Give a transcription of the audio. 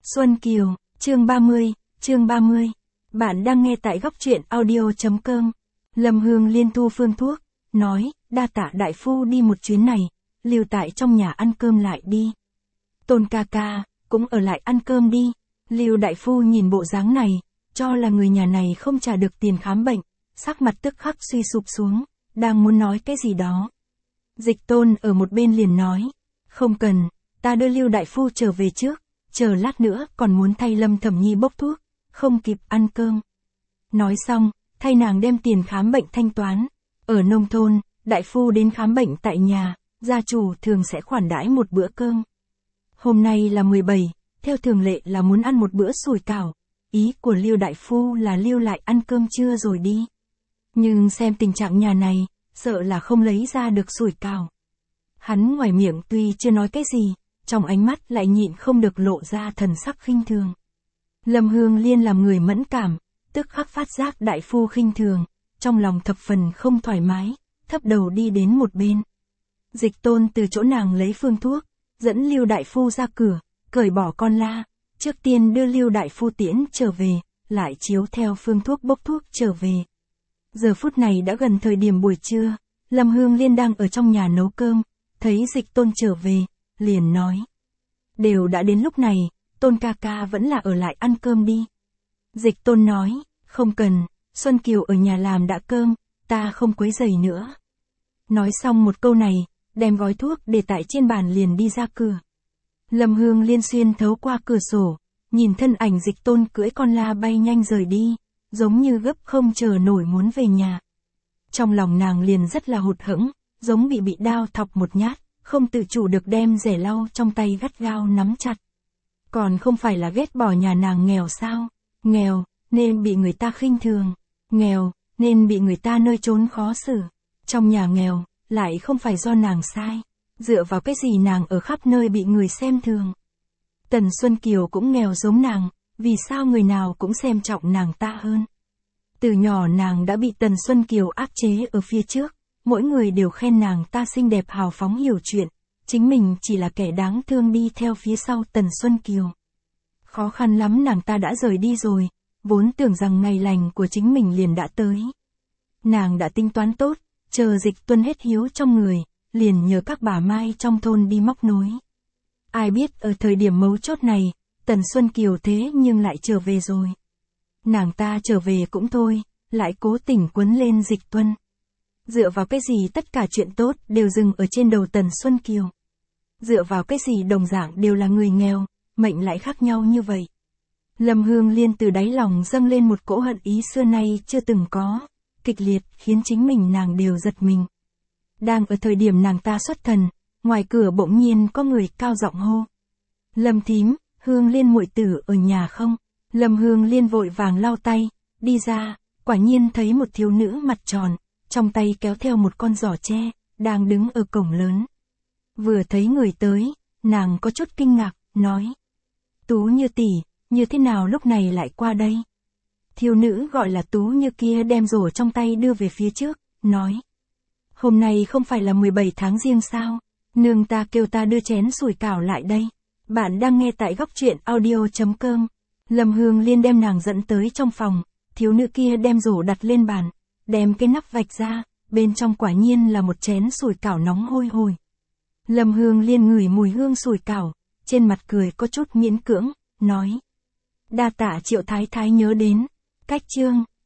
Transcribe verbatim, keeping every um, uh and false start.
Xuân Kiều, chương ba mươi, chương ba mươi. Bạn đang nghe tại góc truyện audio.com. Lâm Hương Liên thu phương thuốc, nói, đa tạ đại phu đi một chuyến này, lưu tại trong nhà ăn cơm lại đi. Tôn ca ca, cũng ở lại ăn cơm đi. Lưu đại phu nhìn bộ dáng này, cho là người nhà này không trả được tiền khám bệnh, sắc mặt tức khắc suy sụp xuống, đang muốn nói cái gì đó. Dịch Tôn ở một bên liền nói, không cần, ta đưa Lưu đại phu trở về trước, chờ lát nữa còn muốn thay Lâm Thẩm Nhi bốc thuốc, không kịp ăn cơm. Nói xong, thay nàng đem tiền khám bệnh thanh toán. Ở nông thôn, đại phu đến khám bệnh tại nhà, gia chủ thường sẽ khoản đãi một bữa cơm. Hôm nay là mười bảy, theo thường lệ là muốn ăn một bữa sủi cảo. Ý của Lưu đại phu là lưu lại ăn cơm trưa rồi đi. Nhưng xem tình trạng nhà này, sợ là không lấy ra được sủi cảo. Hắn ngoài miệng tuy chưa nói cái gì, trong ánh mắt lại nhịn không được lộ ra thần sắc khinh thường. Lâm Hương Liên làm người mẫn cảm, tức khắc phát giác đại phu khinh thường, trong lòng thập phần không thoải mái, thấp đầu đi đến một bên. Dịch Tôn từ chỗ nàng lấy phương thuốc, dẫn Lưu đại phu ra cửa, cởi bỏ con la, trước tiên đưa Lưu đại phu tiễn trở về, lại chiếu theo phương thuốc bốc thuốc trở về. Giờ phút này đã gần thời điểm buổi trưa, Lâm Hương Liên đang ở trong nhà nấu cơm, thấy Dịch Tôn trở về, liền nói. Đều đã đến lúc này, Tôn ca ca vẫn là ở lại ăn cơm đi. Dịch Tôn nói, không cần, Xuân Kiều ở nhà làm đã cơm, ta không quấy rầy nữa. Nói xong một câu này, đem gói thuốc để tại trên bàn liền đi ra cửa. Lâm Hương Liên xuyên thấu qua cửa sổ, nhìn thân ảnh Dịch Tôn cưỡi con la bay nhanh rời đi, giống như gấp không chờ nổi muốn về nhà. Trong lòng nàng liền rất là hụt hẫng, giống bị bị đao thọc một nhát, không tự chủ được đem rẻ lau trong tay gắt gao nắm chặt. Còn không phải là ghét bỏ nhà nàng nghèo sao? Nghèo, nên bị người ta khinh thường. Nghèo, nên bị người ta nơi trốn khó xử. Trong nhà nghèo, lại không phải do nàng sai. Dựa vào cái gì nàng ở khắp nơi bị người xem thường. Tần Xuân Kiều cũng nghèo giống nàng, vì sao người nào cũng xem trọng nàng ta hơn. Từ nhỏ nàng đã bị Tần Xuân Kiều áp chế ở phía trước, mỗi người đều khen nàng ta xinh đẹp hào phóng hiểu chuyện, chính mình chỉ là kẻ đáng thương đi theo phía sau Tần Xuân Kiều. Khó khăn lắm nàng ta đã rời đi rồi, vốn tưởng rằng ngày lành của chính mình liền đã tới. Nàng đã tính toán tốt, chờ Dịch Tuân hết hiếu trong người, liền nhờ các bà Mai trong thôn đi móc nối. Ai biết ở thời điểm mấu chốt này, Tần Xuân Kiều thế nhưng lại trở về rồi. Nàng ta trở về cũng thôi, lại cố tình quấn lên Dịch Tuân. Dựa vào cái gì tất cả chuyện tốt đều dừng ở trên đầu Tần Xuân Kiều. Dựa vào cái gì đồng dạng đều là người nghèo, mệnh lại khác nhau như vậy. Lâm Hương Liên từ đáy lòng dâng lên một cỗ hận ý xưa nay chưa từng có, kịch liệt khiến chính mình nàng đều giật mình. Đang ở thời điểm nàng ta xuất thần, ngoài cửa bỗng nhiên có người cao giọng hô. Lâm thím, Hương Liên muội tử ở nhà không? Lâm Hương Liên vội vàng lau tay, đi ra, quả nhiên thấy một thiếu nữ mặt tròn, trong tay kéo theo một con giỏ tre, đang đứng ở cổng lớn. Vừa thấy người tới, nàng có chút kinh ngạc, nói. Tú Như tỷ, như thế nào lúc này lại qua đây? Thiếu nữ gọi là Tú Như kia đem rổ trong tay đưa về phía trước, nói. Hôm nay không phải là mười bảy tháng giêng sao? Nương ta kêu ta đưa chén sủi cảo lại đây. Bạn đang nghe tại góc truyện audio.com. Lâm Hương Liên đem nàng dẫn tới trong phòng, thiếu nữ kia đem rổ đặt lên bàn, đem cái nắp vạch ra, bên trong quả nhiên là một chén sủi cảo nóng hôi hổi. Lâm Hương Liên ngửi mùi hương sủi cảo, trên mặt cười có chút miễn cưỡng, nói. Đa tạ Triệu Thái Thái nhớ đến, cách chương.